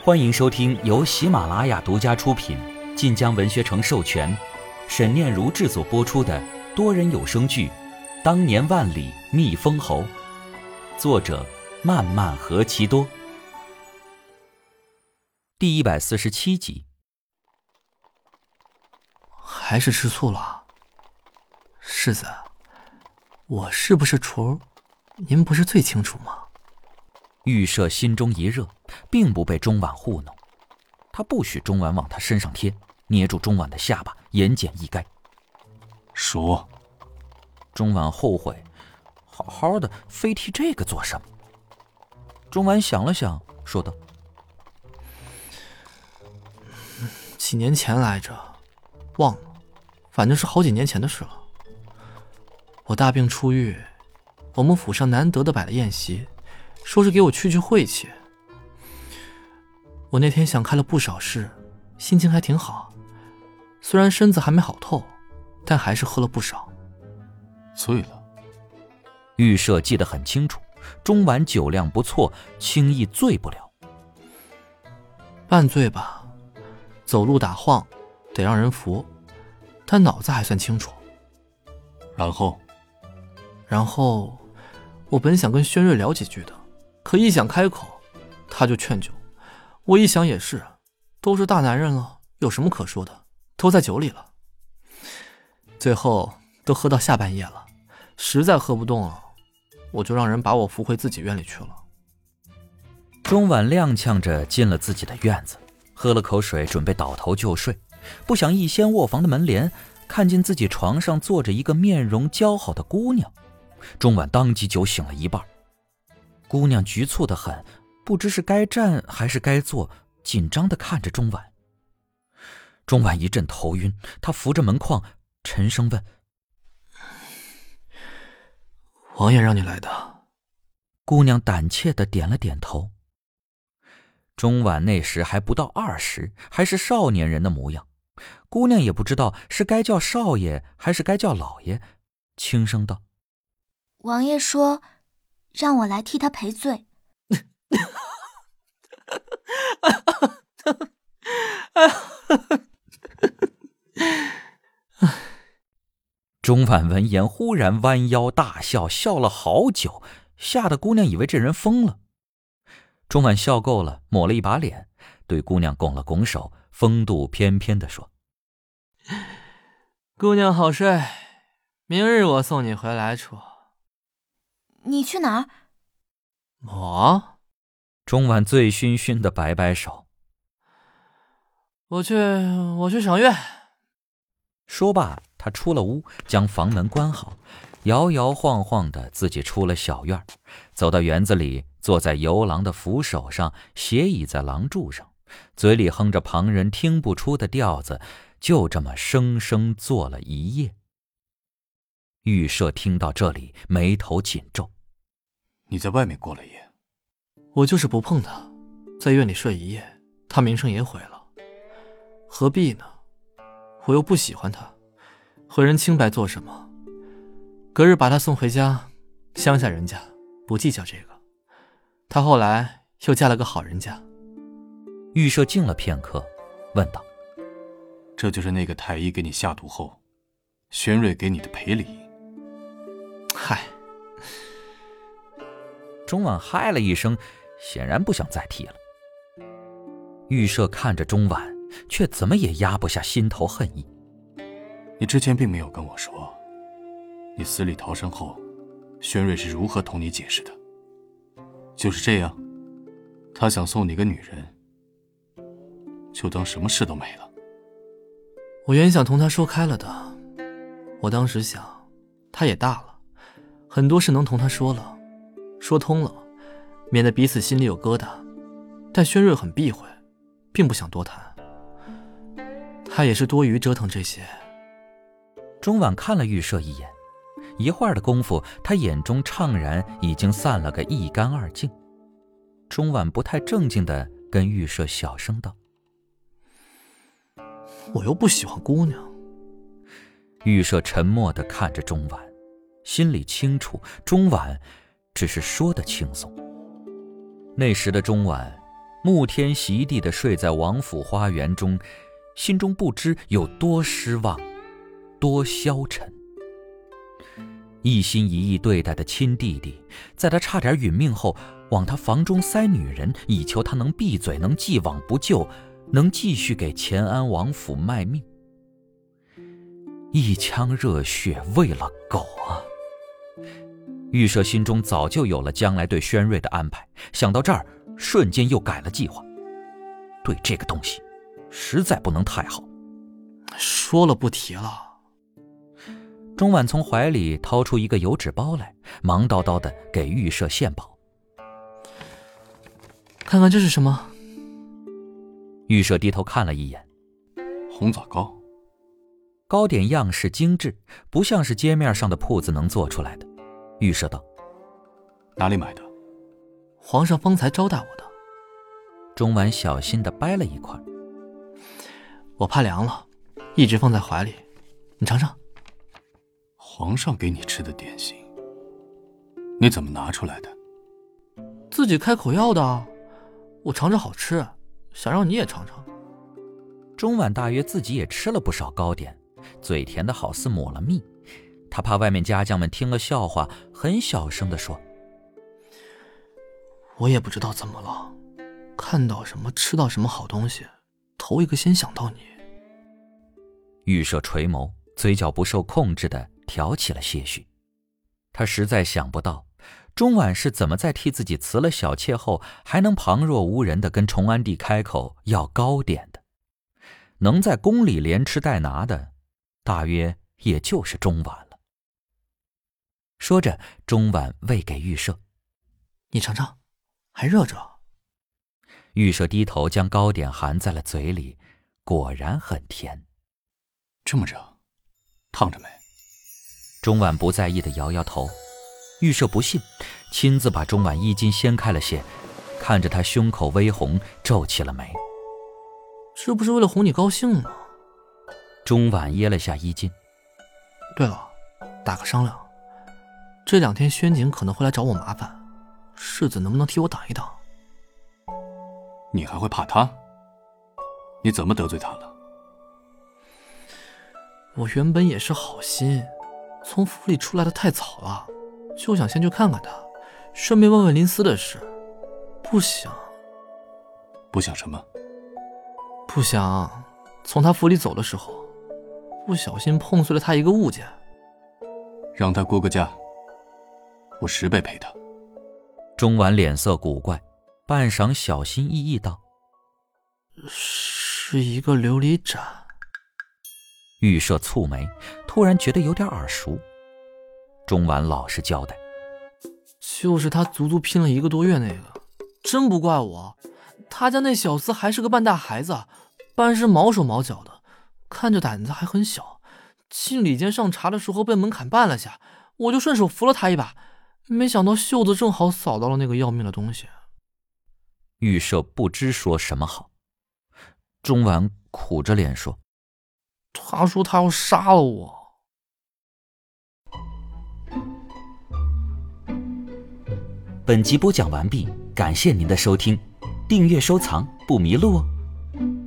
欢迎收听由喜马拉雅独家出品、晋江文学城授权、沈念如制作播出的多人有声剧《当年万里觅封侯》，作者漫漫何其多，第147集。 还是吃醋了？世子，我是不是厨，您不是最清楚吗？ 玉舍心中一热，并不被钟婉糊弄，他不许钟婉往他身上贴，捏住钟婉的下巴，言简意赅。 说。 钟婉后悔，好好的非提这个做什么？钟婉想了想，说道： 几年前来着，忘了，反正是好几年前的事了。我大病初愈，我们府上难得的摆了宴席，说是给我去晦气。我那天想开了不少事，心情还挺好，虽然身子还没好透，但还是喝了不少。 醉了？ 玉舍记得很清楚，钟婉酒量不错，轻易醉不了。 半醉吧，走路打晃，得让人扶，但脑子还算清楚。然后我本想跟轩瑞聊几句的，可一想开口，他就劝酒。我一想也是，都是大男人了，有什么可说的，都在酒里了。最后都喝到下半夜了，实在喝不动了，我就让人把我扶回自己院里去了。 钟婉踉跄着进了自己的院子，喝了口水，准备倒头就睡，不想一掀卧房的门帘，看见自己床上坐着一个面容姣好的姑娘。钟婉当即酒醒了一半，姑娘局促得很，不知是该站还是该坐，紧张地看着钟婉。钟婉一阵头晕，她扶着门框，沉声问： 王爷让你来的？ 姑娘胆怯地点了点头。钟婉那时还不到20，还是少年人的模样，姑娘也不知道是该叫少爷还是该叫老爷，轻声道： 王爷说让我来替他赔罪。 钟婉闻言忽然弯腰大笑，笑了好久，吓得姑娘以为这人疯了。钟婉笑够了，抹了一把脸，对姑娘拱了拱手，风度翩翩地说： 姑娘好睡，明日我送你回来处。 你去哪儿？ 我？ 钟婉醉醺醺地摆摆手： 我去赏月。 说罢，他出了屋，将房门关好，摇摇晃晃地自己出了小院，走到园子里，坐在游廊的扶手上，斜倚在廊柱上，嘴里哼着旁人听不出的调子，就这么生生坐了一夜。玉舍听到这里，眉头紧皱： 你在外面过了夜？ 我就是不碰他，在院里睡一夜，他名声也毁了，何必呢？我又不喜欢他，毁人清白做什么？隔日把他送回家，乡下人家不计较这个。他后来又嫁了个好人家。 玉舍静了片刻，问道： 这就是那个太医给你下毒后，轩瑞给你的赔礼？ 嗨。 钟婉嗨了一声，显然不想再提了。玉舍看着钟婉，却怎么也压不下心头恨意。 你之前并没有跟我说，你死里逃生后，轩瑞是如何同你解释的？就是这样，他想送你个女人，就当什么事都没了。 我原想同他说开了的，我当时想，他也大了，很多事能同他说了，说通了，免得彼此心里有疙瘩。但轩瑞很避讳，并不想多谈，他也是多余折腾这些。 钟婉看了玉舍一眼，一会儿的功夫，他眼中怅然已经散了个一干二净。钟婉不太正经地跟玉舍小声道： 我又不喜欢姑娘。 玉舍沉默地看着钟婉，心里清楚，钟婉只是说得轻松。那时的钟婉沐天席地地睡在王府花园中，心中不知有多失望，多消沉。一心一意对待的亲弟弟，在他差点殒命后，往他房中塞女人，以求他能闭嘴，能既往不咎，能继续给乾安王府卖命。一腔热血为了狗啊！预设心中早就有了将来对宣瑞的安排，想到这儿，瞬间又改了计划。对这个东西，实在不能太好。 说了不提了。 钟婉从怀里掏出一个油纸包来，忙叨叨地给预设献宝。 看看这是什么？ 预设低头看了一眼， 红枣糕。 糕点样式精致，不像是街面上的铺子能做出来的。预设道： 哪里买的？ 皇上方才招待我的。 钟婉小心地掰了一块。 我怕凉了，一直放在怀里，你尝尝。 皇上给你吃的点心，你怎么拿出来的？ 自己开口要的，我尝着好吃，想让你也尝尝。 钟婉大约自己也吃了不少糕点，嘴甜的好似抹了蜜。他怕外面家将们听了笑话，很小声地说： 我也不知道怎么了，看到什么吃到什么好东西，头一个先想到你。 预设垂眸，嘴角不受控制地挑起了些许。他实在想不到钟婉是怎么在替自己辞了小妾后，还能旁若无人地跟崇安帝开口要糕点的。能在宫里连吃带拿的，大约也就是钟婉了。说着，钟婉喂给预设： 你尝尝，还热着。 预设低头将糕点含在了嘴里，果然很甜。 这么热，烫着没？ 钟婉不在意地摇摇头。预设不信，亲自把钟婉衣襟掀开了些，看着她胸口微红，皱起了眉。 这不是为了哄你高兴吗？ 钟婉掖了下衣襟。 对了，打个商量，这2天宣景可能会来找我麻烦，世子能不能替我挡一挡？ 你还会怕他？你怎么得罪他了？ 我原本也是好心，从府里出来的太早了，就想先去看看他，顺便问问林思的事。不想什么？ 不想从他府里走的时候，不小心碰碎了他一个物件。 让他估个价，我10倍赔他。 钟婉脸色古怪，半晌小心翼翼道： 是一个琉璃盏。 预设蹙眉，突然觉得有点耳熟。钟婉老实交代： 就是他足足拼了1个多月那个，真不怪我，他家那小厮还是个半大孩子，办事毛手毛脚的，看着胆子还很小。进里间上茶的时候被门槛绊了下，我就顺手扶了他一把，没想到袖子正好扫到了那个要命的东西。 预设不知说什么好。钟婉苦着脸说： 他说他要杀了我。 本集播讲完毕，感谢您的收听，订阅收藏不迷路哦。